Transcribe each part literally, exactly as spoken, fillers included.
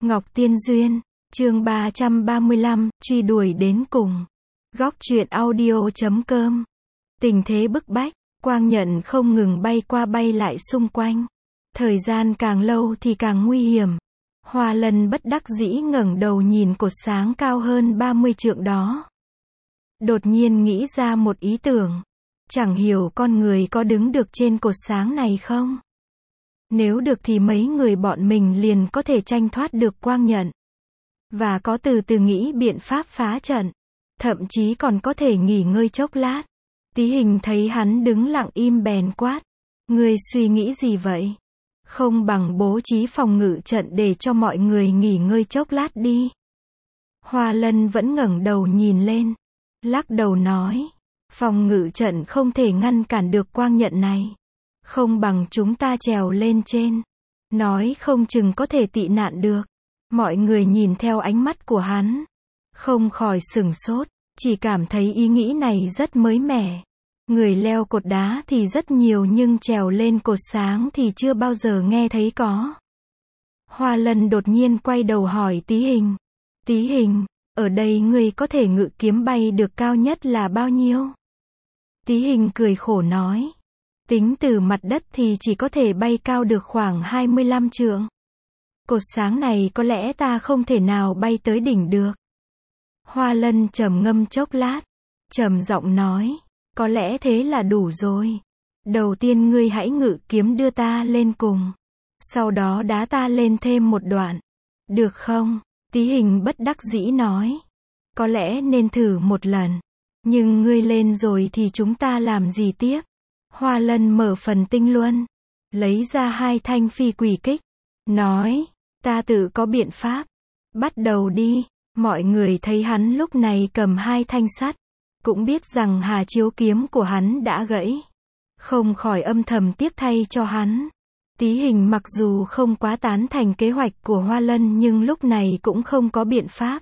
Ngọc Tiên Duyên, chương ba trăm ba mươi lăm, truy đuổi đến cùng. Góc truyện audio chấm com. Tình thế bức bách, quang nhận không ngừng bay qua bay lại xung quanh. Thời gian càng lâu thì càng nguy hiểm. Hoa Lân bất đắc dĩ ngẩng đầu nhìn cột sáng cao hơn ba mươi trượng đó. Đột nhiên nghĩ ra một ý tưởng. Chẳng hiểu con người có đứng được trên cột sáng này không? Nếu được thì mấy người bọn mình liền có thể tranh thoát được quang nhận. Và có từ từ nghĩ biện pháp phá trận. Thậm chí còn có thể nghỉ ngơi chốc lát. Tí Hình thấy hắn đứng lặng im bèn quát. Ngươi suy nghĩ gì vậy? Không bằng bố trí phòng ngự trận để cho mọi người nghỉ ngơi chốc lát đi. Hoa Lân vẫn ngẩng đầu nhìn lên. Lắc đầu nói. Phòng ngự trận không thể ngăn cản được quang nhận này. Không bằng chúng ta trèo lên trên. Nói không chừng có thể tị nạn được. Mọi người nhìn theo ánh mắt của hắn. Không khỏi sửng sốt. Chỉ cảm thấy ý nghĩ này rất mới mẻ. Người leo cột đá thì rất nhiều nhưng trèo lên cột sáng thì chưa bao giờ nghe thấy có. Hoa Lân đột nhiên quay đầu hỏi Tí Hình. Tí Hình, ở đây ngươi có thể ngự kiếm bay được cao nhất là bao nhiêu? Tí Hình cười khổ nói. Tính từ mặt đất thì chỉ có thể bay cao được khoảng hai mươi lăm trượng. Cột sáng này có lẽ ta không thể nào bay tới đỉnh được. Hoa Lân trầm ngâm chốc lát. Trầm giọng nói. Có lẽ thế là đủ rồi. Đầu tiên ngươi hãy ngự kiếm đưa ta lên cùng. Sau đó đá ta lên thêm một đoạn. Được không? Tí Hình bất đắc dĩ nói. Có lẽ nên thử một lần. Nhưng ngươi lên rồi thì chúng ta làm gì tiếp? Hoa Lân mở phần tinh luân. Lấy ra hai thanh phi quỷ kích. Nói. Ta tự có biện pháp. Bắt đầu đi. Mọi người thấy hắn lúc này cầm hai thanh sắt. Cũng biết rằng hà chiếu kiếm của hắn đã gãy. Không khỏi âm thầm tiếc thay cho hắn. Tí Hình mặc dù không quá tán thành kế hoạch của Hoa Lân nhưng lúc này cũng không có biện pháp.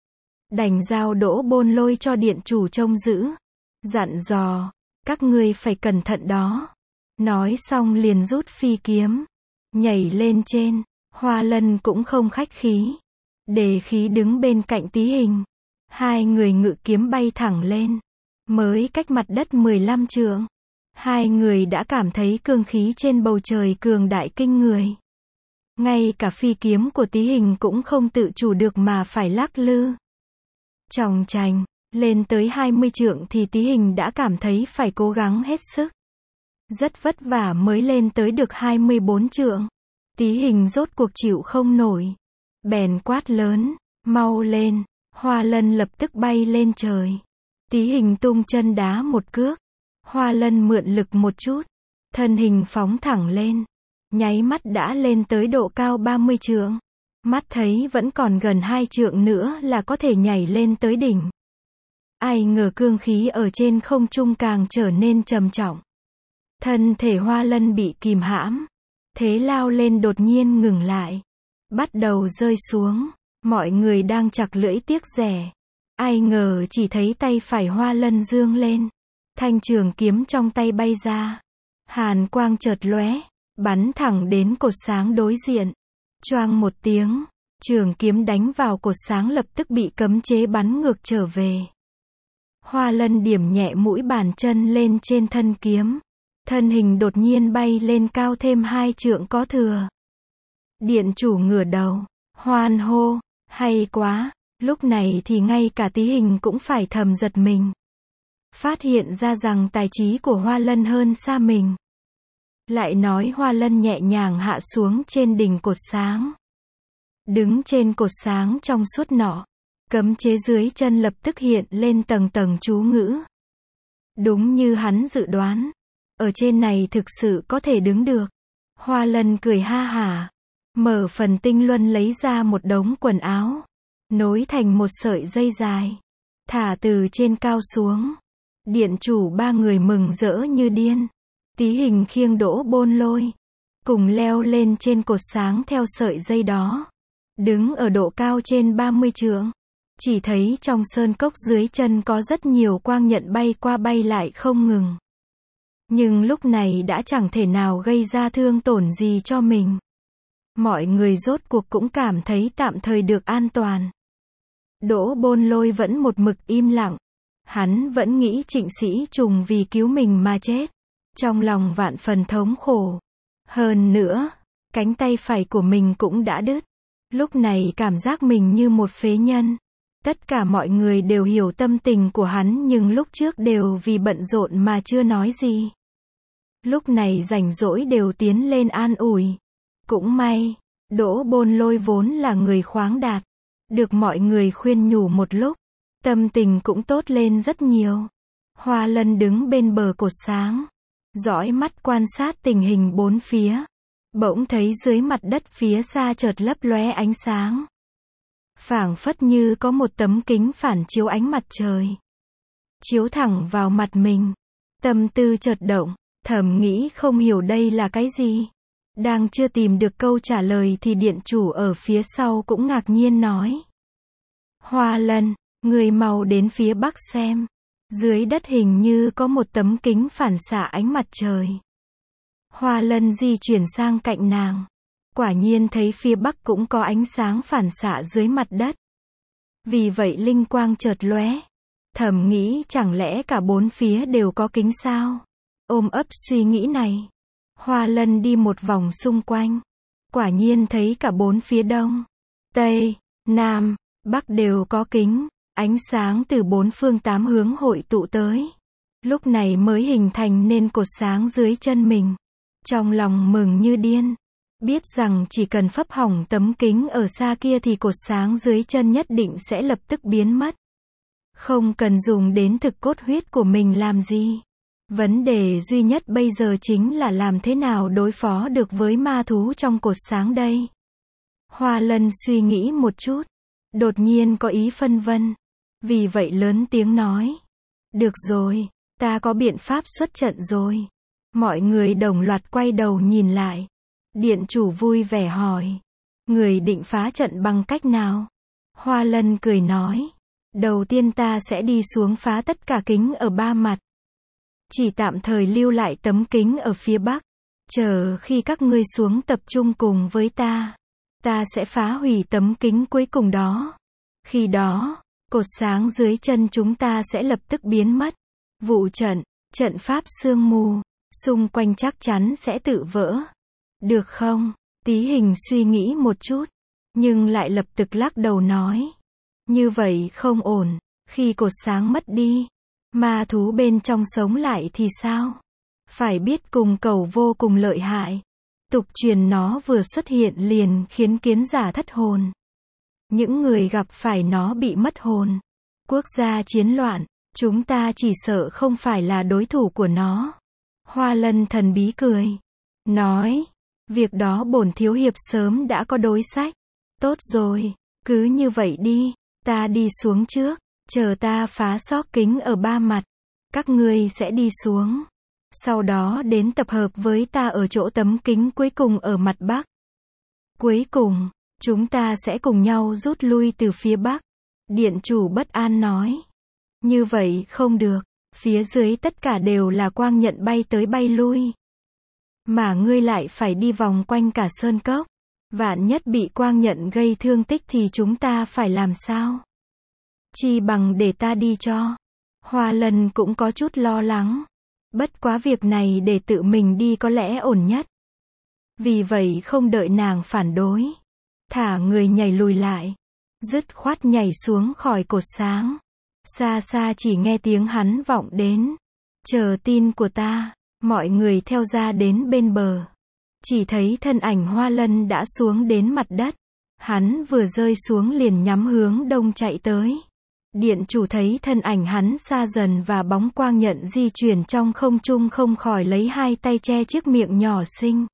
Đành giao Đỗ Bôn Lôi cho điện chủ trông giữ. Dặn dò. Các ngươi phải cẩn thận đó. Nói xong liền rút phi kiếm. Nhảy lên trên. Hoa Lân cũng không khách khí. Đề khí đứng bên cạnh Tí Hình. Hai người ngự kiếm bay thẳng lên. Mới cách mặt đất mười lăm trượng. Hai người đã cảm thấy cương khí trên bầu trời cường đại kinh người. Ngay cả phi kiếm của Tí Hình cũng không tự chủ được mà phải lắc lư. Chòng chành, lên tới hai mươi trượng thì Tí Hình đã cảm thấy phải cố gắng hết sức. Rất vất vả mới lên tới được hai mươi bốn trượng. Tí Hình rốt cuộc chịu không nổi. Bèn quát lớn, mau lên. Hoa Lân lập tức bay lên trời. Tí Hình tung chân đá một cước. Hoa Lân mượn lực một chút. Thân hình phóng thẳng lên. Nháy mắt đã lên tới độ cao ba mươi trượng. Mắt thấy vẫn còn gần hai trượng nữa là có thể nhảy lên tới đỉnh. Ai ngờ cương khí ở trên không trung càng trở nên trầm trọng. Thân thể Hoa Lân bị kìm hãm. Thế lao lên đột nhiên ngừng lại. Bắt đầu rơi xuống. Mọi người đang chặt lưỡi tiếc rẻ. Ai ngờ chỉ thấy tay phải Hoa Lân dương lên. Thanh trường kiếm trong tay bay ra. Hàn quang chợt lóe. Bắn thẳng đến cột sáng đối diện. Choang một tiếng. Trường kiếm đánh vào cột sáng lập tức bị cấm chế bắn ngược trở về. Hoa Lân điểm nhẹ mũi bàn chân lên trên thân kiếm. Thân hình đột nhiên bay lên cao thêm hai trượng có thừa. Điện chủ ngửa đầu. Hoan hô. Hay quá. Lúc này thì ngay cả Tí Hình cũng phải thầm giật mình. Phát hiện ra rằng tài trí của Hoa Lân hơn xa mình. Lại nói Hoa Lân nhẹ nhàng hạ xuống trên đỉnh cột sáng. Đứng trên cột sáng trong suốt nọ. Cấm chế dưới chân lập tức hiện lên tầng tầng chú ngữ. Đúng như hắn dự đoán. Ở trên này thực sự có thể đứng được. Hoa Lân cười ha hả. Mở phần tinh luân lấy ra một đống quần áo. Nối thành một sợi dây dài. Thả từ trên cao xuống. Điện chủ ba người mừng rỡ như điên. Tí Hình khiêng Đỗ Bôn Lôi. Cùng leo lên trên cột sáng theo sợi dây đó. Đứng ở độ cao trên ba mươi trượng. Chỉ thấy trong sơn cốc dưới chân có rất nhiều quang nhận bay qua bay lại không ngừng. Nhưng lúc này đã chẳng thể nào gây ra thương tổn gì cho mình. Mọi người rốt cuộc cũng cảm thấy tạm thời được an toàn. Đỗ Bôn Lôi vẫn một mực im lặng. Hắn vẫn nghĩ Trịnh Sĩ Trùng vì cứu mình mà chết. Trong lòng vạn phần thống khổ. Hơn nữa, cánh tay phải của mình cũng đã đứt. Lúc này cảm giác mình như một phế nhân. Tất cả mọi người đều hiểu tâm tình của hắn nhưng lúc trước đều vì bận rộn mà chưa nói gì. Lúc này rảnh rỗi đều tiến lên an ủi. Cũng may, Đỗ Bôn Lôi vốn là người khoáng đạt. Được mọi người khuyên nhủ một lúc, tâm tình cũng tốt lên rất nhiều. Hoa Lân đứng bên bờ cột sáng, dõi mắt quan sát tình hình bốn phía. Bỗng thấy dưới mặt đất phía xa chợt lấp lóe ánh sáng. Phảng phất như có một tấm kính phản chiếu ánh mặt trời. Chiếu thẳng vào mặt mình. Tâm tư chợt động, thầm nghĩ không hiểu đây là cái gì. Đang chưa tìm được câu trả lời thì điện chủ ở phía sau cũng ngạc nhiên nói. Hoa Lân, người mau đến phía bắc xem. Dưới đất hình như có một tấm kính phản xạ ánh mặt trời. Hoa Lân di chuyển sang cạnh nàng. Quả nhiên thấy phía bắc cũng có ánh sáng phản xạ dưới mặt đất. Vì vậy linh quang chợt lóe. Thầm nghĩ chẳng lẽ cả bốn phía đều có kính sao? Ôm ấp suy nghĩ này, Hoa Lân đi một vòng xung quanh. Quả nhiên thấy cả bốn phía đông, tây, nam, bắc đều có kính. Ánh sáng từ bốn phương tám hướng hội tụ tới. Lúc này mới hình thành nên cột sáng dưới chân mình. Trong lòng mừng như điên. Biết rằng chỉ cần phấp hỏng tấm kính ở xa kia thì cột sáng dưới chân nhất định sẽ lập tức biến mất. Không cần dùng đến thực cốt huyết của mình làm gì. Vấn đề duy nhất bây giờ chính là làm thế nào đối phó được với ma thú trong cột sáng đây. Hoa Lân suy nghĩ một chút. Đột nhiên có ý phân vân. Vì vậy lớn tiếng nói. Được rồi, ta có biện pháp xuất trận rồi. Mọi người đồng loạt quay đầu nhìn lại. Điện chủ vui vẻ hỏi. Người định phá trận bằng cách nào? Hoa Lân cười nói. Đầu tiên ta sẽ đi xuống phá tất cả kính ở ba mặt. Chỉ tạm thời lưu lại tấm kính ở phía bắc. Chờ khi các ngươi xuống tập trung cùng với ta. Ta sẽ phá hủy tấm kính cuối cùng đó. Khi đó, cột sáng dưới chân chúng ta sẽ lập tức biến mất. Vụ trận, trận pháp sương mù, xung quanh chắc chắn sẽ tự vỡ. Được không? Tí Hình suy nghĩ một chút, nhưng lại lập tức lắc đầu nói. Như vậy không ổn, khi cột sáng mất đi, ma thú bên trong sống lại thì sao? Phải biết cùng cầu vô cùng lợi hại. Tục truyền nó vừa xuất hiện liền khiến kiến giả thất hồn. Những người gặp phải nó bị mất hồn. Quốc gia chiến loạn, chúng ta chỉ sợ không phải là đối thủ của nó. Hoa Lân thần bí cười. Nói, việc đó bổn thiếu hiệp sớm đã có đối sách. Tốt rồi, cứ như vậy đi, ta đi xuống trước, chờ ta phá xót kính ở ba mặt. Các ngươi sẽ đi xuống. Sau đó đến tập hợp với ta ở chỗ tấm kính cuối cùng ở mặt bắc. Cuối cùng, chúng ta sẽ cùng nhau rút lui từ phía bắc. Điện chủ bất an nói. Như vậy không được, phía dưới tất cả đều là quang nhận bay tới bay lui. Mà ngươi lại phải đi vòng quanh cả sơn cốc. Vạn nhất bị quang nhận gây thương tích thì chúng ta phải làm sao? Chi bằng để ta đi cho. Hoa Lân cũng có chút lo lắng. Bất quá việc này để tự mình đi có lẽ ổn nhất. Vì vậy không đợi nàng phản đối. Thả người nhảy lùi lại. Dứt khoát nhảy xuống khỏi cột sáng. Xa xa chỉ nghe tiếng hắn vọng đến. Chờ tin của ta. Mọi người theo ra đến bên bờ. Chỉ thấy thân ảnh Hoa Lân đã xuống đến mặt đất. Hắn vừa rơi xuống liền nhắm hướng đông chạy tới. Điện chủ thấy thân ảnh hắn xa dần và bóng quang nhận di chuyển trong không trung không khỏi lấy hai tay che chiếc miệng nhỏ xinh.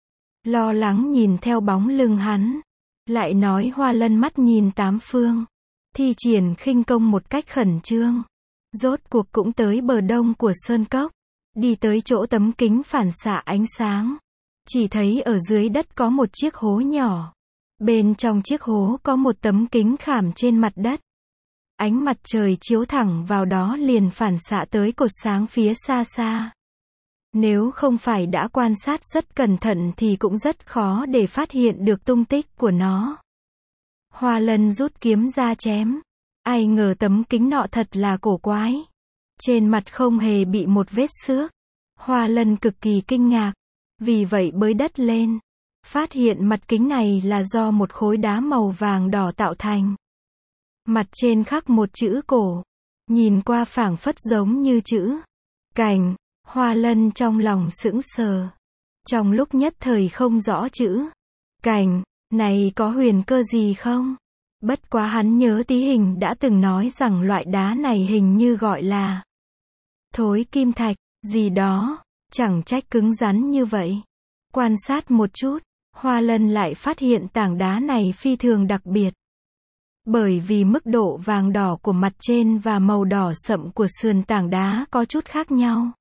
Lo lắng nhìn theo bóng lưng hắn. Lại nói Hoa Lân mắt nhìn tám phương. Thi triển khinh công một cách khẩn trương. Rốt cuộc cũng tới bờ đông của sơn cốc. Đi tới chỗ tấm kính phản xạ ánh sáng. Chỉ thấy ở dưới đất có một chiếc hố nhỏ. Bên trong chiếc hố có một tấm kính khảm trên mặt đất. Ánh mặt trời chiếu thẳng vào đó liền phản xạ tới cột sáng phía xa xa. Nếu không phải đã quan sát rất cẩn thận thì cũng rất khó để phát hiện được tung tích của nó. Hoa Lân rút kiếm ra chém. Ai ngờ tấm kính nọ thật là cổ quái. Trên mặt không hề bị một vết xước. Hoa Lân cực kỳ kinh ngạc. Vì vậy bới đất lên. Phát hiện mặt kính này là do một khối đá màu vàng đỏ tạo thành. Mặt trên khắc một chữ cổ. Nhìn qua phảng phất giống như chữ Cảnh. Hoa Lân trong lòng sững sờ. Trong lúc nhất thời không rõ chữ Cảnh này có huyền cơ gì không? Bất quá hắn nhớ Tí Hình đã từng nói rằng loại đá này hình như gọi là thối kim thạch, gì đó, chẳng trách cứng rắn như vậy. Quan sát một chút, Hoa Lân lại phát hiện tảng đá này phi thường đặc biệt. Bởi vì mức độ vàng đỏ của mặt trên và màu đỏ sậm của sườn tảng đá có chút khác nhau.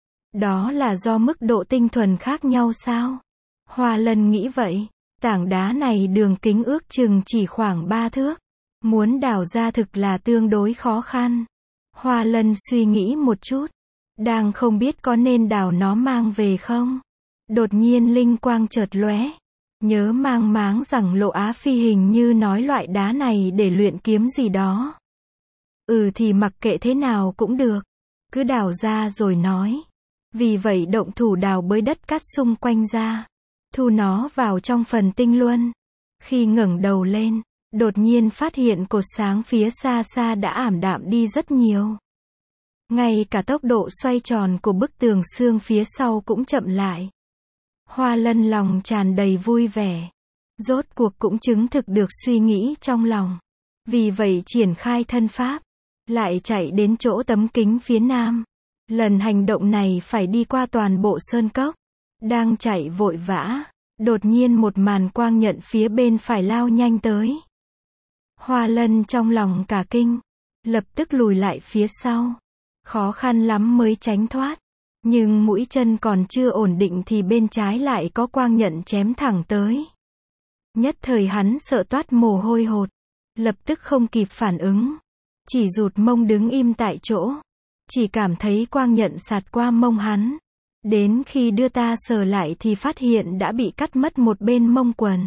Đó là do mức độ tinh thuần khác nhau sao? Hoa Lân nghĩ vậy. Tảng đá này đường kính ước chừng chỉ khoảng ba thước. Muốn đào ra thực là tương đối khó khăn. Hoa Lân suy nghĩ một chút. Đang không biết có nên đào nó mang về không? Đột nhiên linh quang chợt lóe. Nhớ mang máng rằng Lộ Á Phi hình như nói loại đá này để luyện kiếm gì đó. Ừ thì mặc kệ thế nào cũng được. Cứ đào ra rồi nói. Vì vậy động thủ đào bới đất cát xung quanh ra. Thu nó vào trong phần tinh luân. Khi ngẩng đầu lên, đột nhiên phát hiện cột sáng phía xa xa đã ảm đạm đi rất nhiều. Ngay cả tốc độ xoay tròn của bức tường xương phía sau cũng chậm lại. Hoa Lân lòng tràn đầy vui vẻ. Rốt cuộc cũng chứng thực được suy nghĩ trong lòng. Vì vậy triển khai thân pháp. Lại chạy đến chỗ tấm kính phía nam. Lần hành động này phải đi qua toàn bộ sơn cốc. Đang chạy vội vã. Đột nhiên một màn quang nhận phía bên phải lao nhanh tới. Hoa Lân trong lòng cả kinh. Lập tức lùi lại phía sau. Khó khăn lắm mới tránh thoát. Nhưng mũi chân còn chưa ổn định thì bên trái lại có quang nhận chém thẳng tới. Nhất thời hắn sợ toát mồ hôi hột. Lập tức không kịp phản ứng. Chỉ rụt mông đứng im tại chỗ. Chỉ cảm thấy quang nhận sạt qua mông hắn. Đến khi đưa ta sờ lại thì phát hiện đã bị cắt mất một bên mông quần.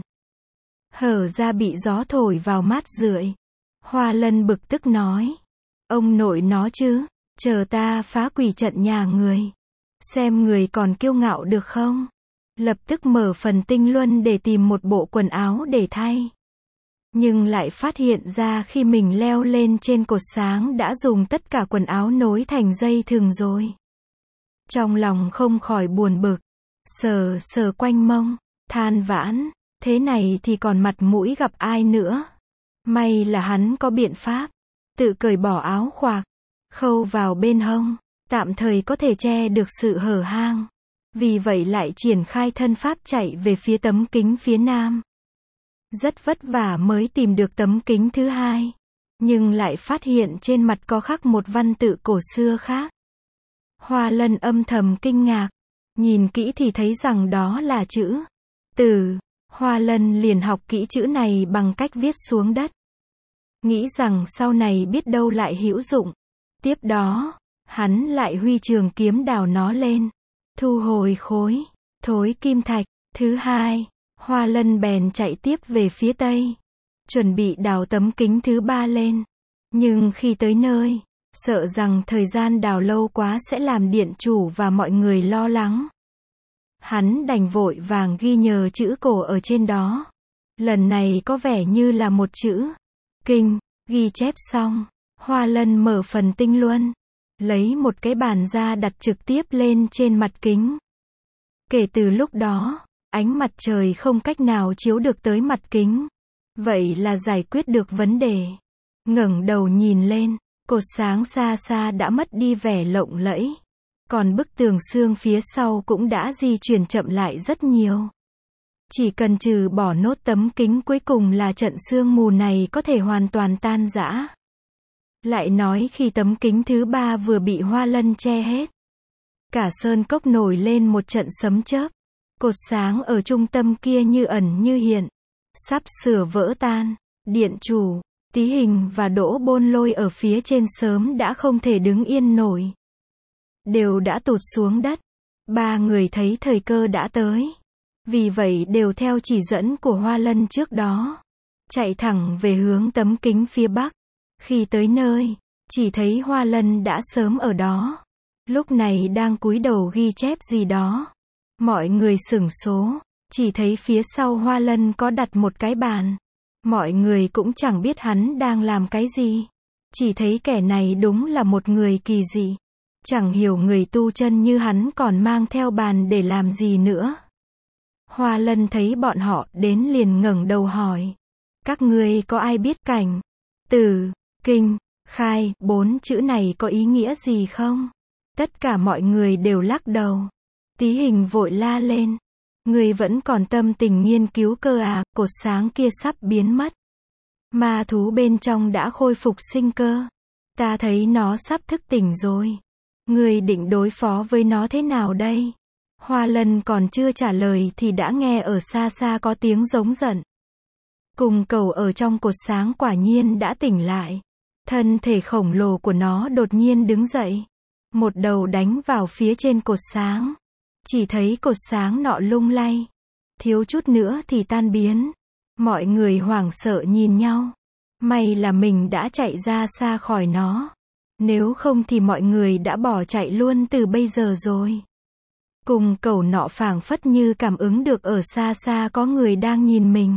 Hở ra bị gió thổi vào mát rượi. Hoa Lân bực tức nói. Ông nội nó chứ, chờ ta phá quỷ trận nhà người. Xem người còn kiêu ngạo được không? Lập tức mở phần tinh luân để tìm một bộ quần áo để thay. Nhưng lại phát hiện ra khi mình leo lên trên cột sáng đã dùng tất cả quần áo nối thành dây thừng rồi. Trong lòng không khỏi buồn bực. Sờ sờ quanh mông. Than vãn. Thế này thì còn mặt mũi gặp ai nữa. May là hắn có biện pháp. Tự cởi bỏ áo khoác. Khâu vào bên hông. Tạm thời có thể che được sự hở hang. Vì vậy lại triển khai thân pháp chạy về phía tấm kính phía nam. Rất vất vả mới tìm được tấm kính thứ hai. Nhưng lại phát hiện trên mặt có khắc một văn tự cổ xưa khác. Hoa Lân âm thầm kinh ngạc. Nhìn kỹ thì thấy rằng đó là chữ Tử. Hoa Lân liền học kỹ chữ này bằng cách viết xuống đất. Nghĩ rằng sau này biết đâu lại hữu dụng. Tiếp đó, hắn lại huy trường kiếm đào nó lên. Thu hồi khối thối kim thạch thứ hai. Hoa Lân bèn chạy tiếp về phía tây. Chuẩn bị đào tấm kính thứ ba lên. Nhưng khi tới nơi, sợ rằng thời gian đào lâu quá sẽ làm điện chủ và mọi người lo lắng. Hắn đành vội vàng ghi nhờ chữ cổ ở trên đó. Lần này có vẻ như là một chữ Kinh. Ghi chép xong, Hoa Lân mở phần tinh luân. Lấy một cái bàn ra đặt trực tiếp lên trên mặt kính. Kể từ lúc đó, ánh mặt trời không cách nào chiếu được tới mặt kính. Vậy là giải quyết được vấn đề. Ngẩng đầu nhìn lên, cột sáng xa xa đã mất đi vẻ lộng lẫy. Còn bức tường xương phía sau cũng đã di chuyển chậm lại rất nhiều. Chỉ cần trừ bỏ nốt tấm kính cuối cùng là trận sương mù này có thể hoàn toàn tan rã. Lại nói khi tấm kính thứ ba vừa bị Hoa Lân che hết. Cả sơn cốc nổi lên một trận sấm chớp. Cột sáng ở trung tâm kia như ẩn như hiện. Sắp sửa vỡ tan. Điện chủ, Tí Hình và Đỗ Bôn Lôi ở phía trên sớm đã không thể đứng yên nổi. Đều đã tụt xuống đất. Ba người thấy thời cơ đã tới. Vì vậy đều theo chỉ dẫn của Hoa Lân trước đó. Chạy thẳng về hướng tấm kính phía bắc. Khi tới nơi, chỉ thấy Hoa Lân đã sớm ở đó. Lúc này đang cúi đầu ghi chép gì đó. Mọi người sửng số. Chỉ thấy phía sau Hoa Lân có đặt một cái bàn. Mọi người cũng chẳng biết hắn đang làm cái gì. Chỉ thấy kẻ này đúng là một người kỳ dị. Chẳng hiểu người tu chân như hắn còn mang theo bàn để làm gì nữa. Hoa Lân thấy bọn họ đến liền ngẩng đầu hỏi. Các ngươi có ai biết cảnh, tử, kinh, khai, bốn chữ này có ý nghĩa gì không? Tất cả mọi người đều lắc đầu. Tí Hình vội la lên. Ngươi vẫn còn tâm tình nghiên cứu cơ à, cột sáng kia sắp biến mất. Ma thú bên trong đã khôi phục sinh cơ. Ta thấy nó sắp thức tỉnh rồi. Ngươi định đối phó với nó thế nào đây? Hoa Lân còn chưa trả lời thì đã nghe ở xa xa có tiếng giống giận. Cùng cầu ở trong cột sáng quả nhiên đã tỉnh lại. Thân thể khổng lồ của nó đột nhiên đứng dậy. Một đầu đánh vào phía trên cột sáng. Chỉ thấy cột sáng nọ lung lay. Thiếu chút nữa thì tan biến. Mọi người hoảng sợ nhìn nhau. May là mình đã chạy ra xa khỏi nó. Nếu không thì mọi người đã bỏ chạy luôn từ bây giờ rồi. Cùng cầu nọ phảng phất như cảm ứng được ở xa xa có người đang nhìn mình.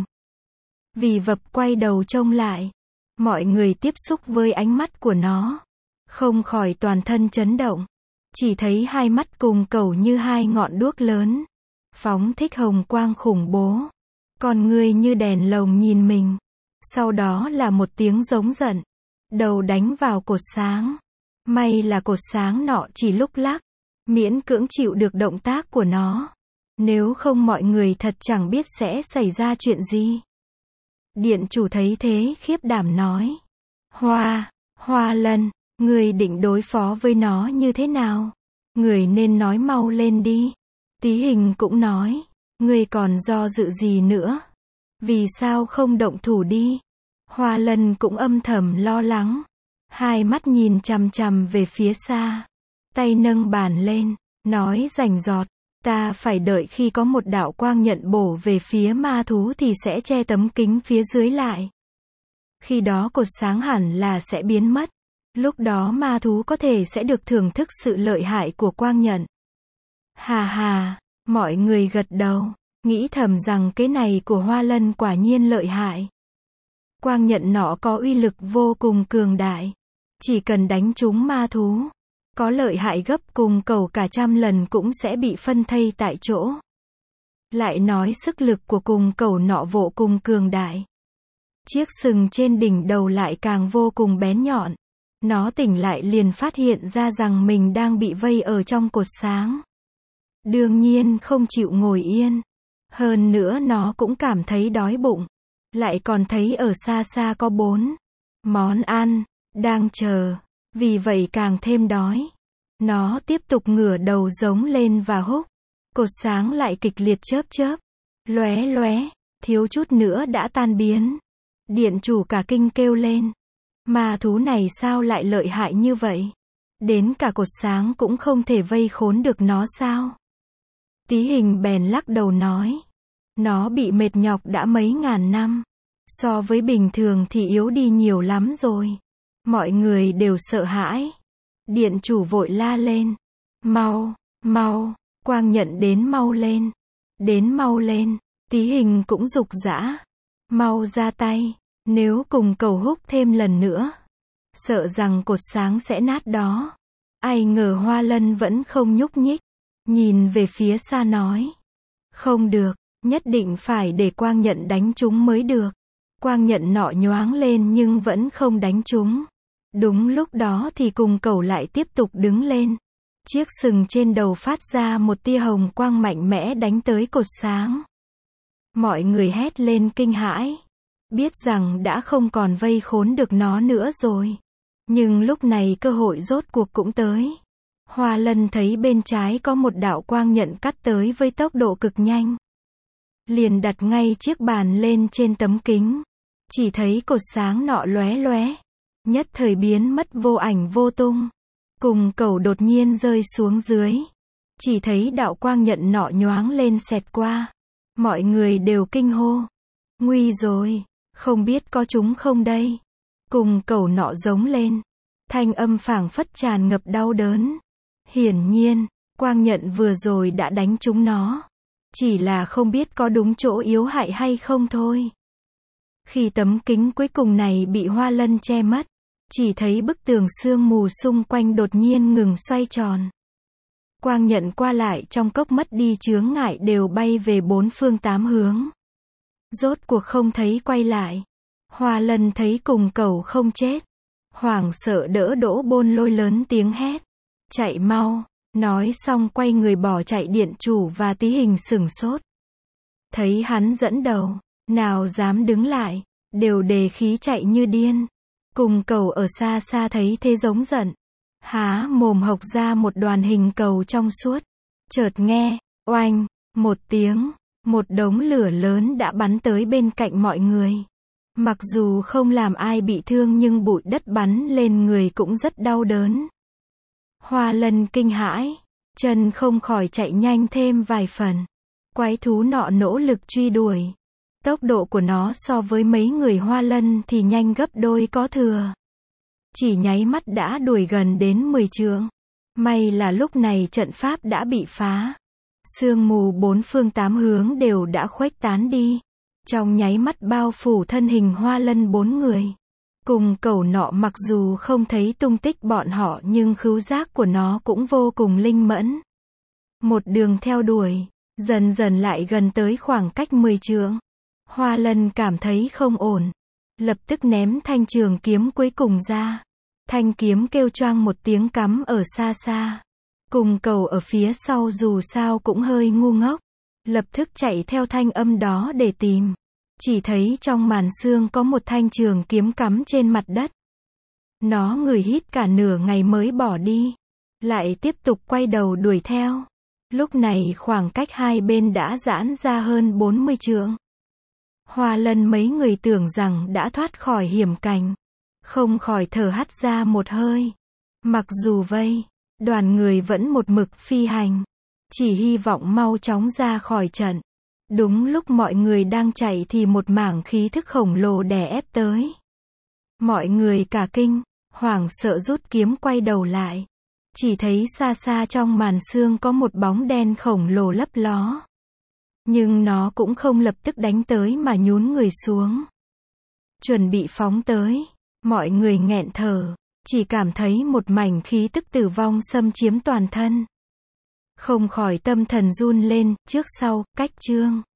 Vì vập quay đầu trông lại. Mọi người tiếp xúc với ánh mắt của nó. Không khỏi toàn thân chấn động. Chỉ thấy hai mắt cùng cầu như hai ngọn đuốc lớn. Phóng thích hồng quang khủng bố. Con người như đèn lồng nhìn mình. Sau đó là một tiếng giống giận. Đầu đánh vào cột sáng. May là cột sáng nọ chỉ lúc lắc. Miễn cưỡng chịu được động tác của nó. Nếu không mọi người thật chẳng biết sẽ xảy ra chuyện gì. Điện chủ thấy thế khiếp đảm nói. Hoa, Hoa Lân, người định đối phó với nó như thế nào? Người nên nói mau lên đi. Tí Hình cũng nói. Người còn do dự gì nữa? Vì sao không động thủ đi? Hoa Lân cũng âm thầm lo lắng. Hai mắt nhìn chằm chằm về phía xa. Tay nâng bàn lên. Nói rành rọt. Ta phải đợi khi có một đạo quang nhận bổ về phía ma thú thì sẽ che tấm kính phía dưới lại. Khi đó cột sáng hẳn là sẽ biến mất. Lúc đó ma thú có thể sẽ được thưởng thức sự lợi hại của quang nhận. Hà hà, mọi người gật đầu. Nghĩ thầm rằng cái này của Hoa Lân quả nhiên lợi hại. Quang nhận nọ có uy lực vô cùng cường đại. Chỉ cần đánh trúng ma thú. Có lợi hại gấp cùng cầu cả trăm lần cũng sẽ bị phân thây tại chỗ. Lại nói sức lực của cùng cầu nọ vô cùng cường đại. Chiếc sừng trên đỉnh đầu lại càng vô cùng bén nhọn. Nó tỉnh lại liền phát hiện ra rằng mình đang bị vây ở trong cột sáng. Đương nhiên không chịu ngồi yên. Hơn nữa nó cũng cảm thấy đói bụng. Lại còn thấy ở xa xa có bốn món ăn đang chờ. Vì vậy càng thêm đói. Nó tiếp tục ngửa đầu giống lên và húc. Cột sáng lại kịch liệt chớp chớp. Lóe lóe. Thiếu chút nữa đã tan biến. Điện chủ cả kinh kêu lên. Ma thú này sao lại lợi hại như vậy? Đến cả cột sáng cũng không thể vây khốn được nó sao? Tí Hình bèn lắc đầu nói. Nó bị mệt nhọc đã mấy ngàn năm. So với bình thường thì yếu đi nhiều lắm rồi. Mọi người đều sợ hãi. Điện chủ vội la lên. Mau, mau, quang nhận đến mau lên. Đến mau lên. Tí Hình cũng rục rã. Mau ra tay. Nếu cùng cầu húc thêm lần nữa. Sợ rằng cột sáng sẽ nát đó. Ai ngờ Hoa Lân vẫn không nhúc nhích. Nhìn về phía xa nói. Không được, nhất định phải để quang nhận đánh chúng mới được. Quang nhận nọ nhoáng lên nhưng vẫn không đánh chúng. Đúng lúc đó thì cùng cầu lại tiếp tục đứng lên. Chiếc sừng trên đầu phát ra một tia hồng quang mạnh mẽ đánh tới cột sáng. Mọi người hét lên kinh hãi. Biết rằng đã không còn vây khốn được nó nữa rồi. Nhưng lúc này cơ hội rốt cuộc cũng tới. Hoa Lân thấy bên trái có một đạo quang nhận cắt tới với tốc độ cực nhanh. Liền đặt ngay chiếc bàn lên trên tấm kính. Chỉ thấy cột sáng nọ lóe lóe. Nhất thời biến mất vô ảnh vô tung. Cùng cầu đột nhiên rơi xuống dưới. Chỉ thấy đạo quang nhận nọ nhoáng lên xẹt qua. Mọi người đều kinh hô. Nguy rồi, không biết có chúng không đây? Cùng cẩu nọ giống lên. Thanh âm phảng phất tràn ngập đau đớn. Hiển nhiên, quang nhận vừa rồi đã đánh chúng nó. Chỉ là không biết có đúng chỗ yếu hại hay không thôi. Khi tấm kính cuối cùng này bị Hoa Lân che mất, chỉ thấy bức tường sương mù xung quanh đột nhiên ngừng xoay tròn. Quang nhận qua lại trong cốc mất đi chướng ngại đều bay về bốn phương tám hướng. Rốt cuộc không thấy quay lại. Hoa Lân thấy cùng cẩu không chết. Hoảng sợ đỡ Đỗ Bôn Lôi lớn tiếng hét. Chạy mau, nói xong quay người bỏ chạy. Điện chủ và Tí Hình sửng sốt. Thấy hắn dẫn đầu, nào dám đứng lại, đều đề khí chạy như điên. Cùng cẩu ở xa xa thấy thế giống giận. Há mồm hộc ra một đoàn hình cầu trong suốt. Chợt nghe, oanh, một tiếng, một đống lửa lớn đã bắn tới bên cạnh mọi người. Mặc dù không làm ai bị thương nhưng bụi đất bắn lên người cũng rất đau đớn. Hoa Lân kinh hãi, chân không khỏi chạy nhanh thêm vài phần. Quái thú nọ nỗ lực truy đuổi. Tốc độ của nó so với mấy người Hoa Lân thì nhanh gấp đôi có thừa. Chỉ nháy mắt đã đuổi gần đến mười trượng. May là lúc này trận pháp đã bị phá. Sương mù bốn phương tám hướng đều đã khuếch tán đi. Trong nháy mắt bao phủ thân hình Hoa Lân bốn người. Cùng cẩu nọ mặc dù không thấy tung tích bọn họ nhưng khứu giác của nó cũng vô cùng linh mẫn. Một đường theo đuổi, dần dần lại gần tới khoảng cách mười trượng. Hoa Lân cảm thấy không ổn. Lập tức ném thanh trường kiếm cuối cùng ra. Thanh kiếm kêu choang một tiếng cắm ở xa xa. Cùng cẩu ở phía sau dù sao cũng hơi ngu ngốc. Lập tức chạy theo thanh âm đó để tìm. Chỉ thấy trong màn sương có một thanh trường kiếm cắm trên mặt đất. Nó ngửi hít cả nửa ngày mới bỏ đi. Lại tiếp tục quay đầu đuổi theo. Lúc này khoảng cách hai bên đã giãn ra hơn bốn mươi trượng. Hoa Lân mấy người tưởng rằng đã thoát khỏi hiểm cảnh. Không khỏi thở hắt ra một hơi. Mặc dù vây, đoàn người vẫn một mực phi hành. Chỉ hy vọng mau chóng ra khỏi trận. Đúng lúc mọi người đang chạy thì một mảng khí thức khổng lồ đè ép tới. Mọi người cả kinh, hoảng sợ rút kiếm quay đầu lại. Chỉ thấy xa xa trong màn sương có một bóng đen khổng lồ lấp ló. Nhưng nó cũng không lập tức đánh tới mà nhún người xuống. Chuẩn bị phóng tới, mọi người nghẹn thở, chỉ cảm thấy một mảnh khí tức tử vong xâm chiếm toàn thân. Không khỏi tâm thần run lên, trước sau, cách chương.